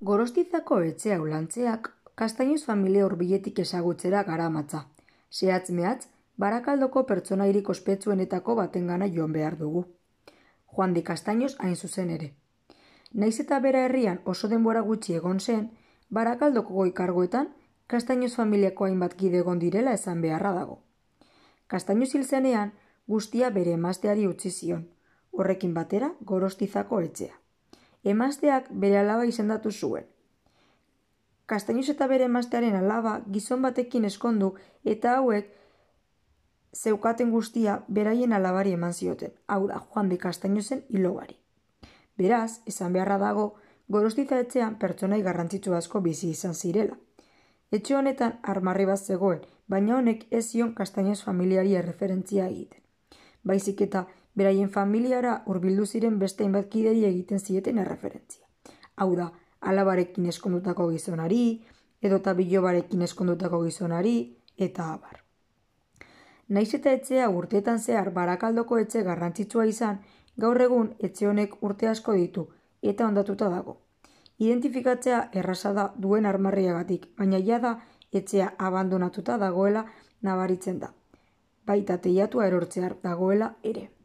Gorostizako etxe hau lantzeak Castaños familia hurbiletik ezagutzera garamatza. Zehatz mehatz, Barakaldoko pertsonairik ospetsuenetako batengana joan behar dugu. Juan de Castaños hain zuzen ere. Naiz eta bera herrian oso denbora gutxi egon zen, Barakaldoko goi kargoetan Castaños familiako hainbat kide egon direla esan beharra dago. Castaños hil zenean, guztia bere emazteari utzi zion, horrekin batera Gorostizako etxea. Emazteak bere alaba izendatu zuen. Castaños eta bere emaztearen alaba gizon batekin eskondu eta hauek zeukaten guztia beraien alabari eman zioten, hau da Juan de Castañosen ilobari. Beraz, esan beharra dago, Gorostiza etxean pertsonai garrantzitsu asko bizi izan zirela. Etxe honetan armarri bat zegoen, baina honek ez zion Castaños familiari erreferentzia egiten. Baizik eta beraien familiara hurbildu ziren beste hainbat kideri egiten zieten erreferentzia. Hau da, alabarekin eskondutako gizonari, edota bilobarekin eskondutako gizonari, eta abar. Naiz eta etxea urteetan zehar Barakaldoko etxe garrantzitsua izan, gaur egun etxe honek urte asko ditu eta hondatuta dago. Identifikatzea erraza da duen armarriagatik, baina jada etxea abandonatuta dagoela nabaritzen da. Baita teilatua erortzear dagoela ere.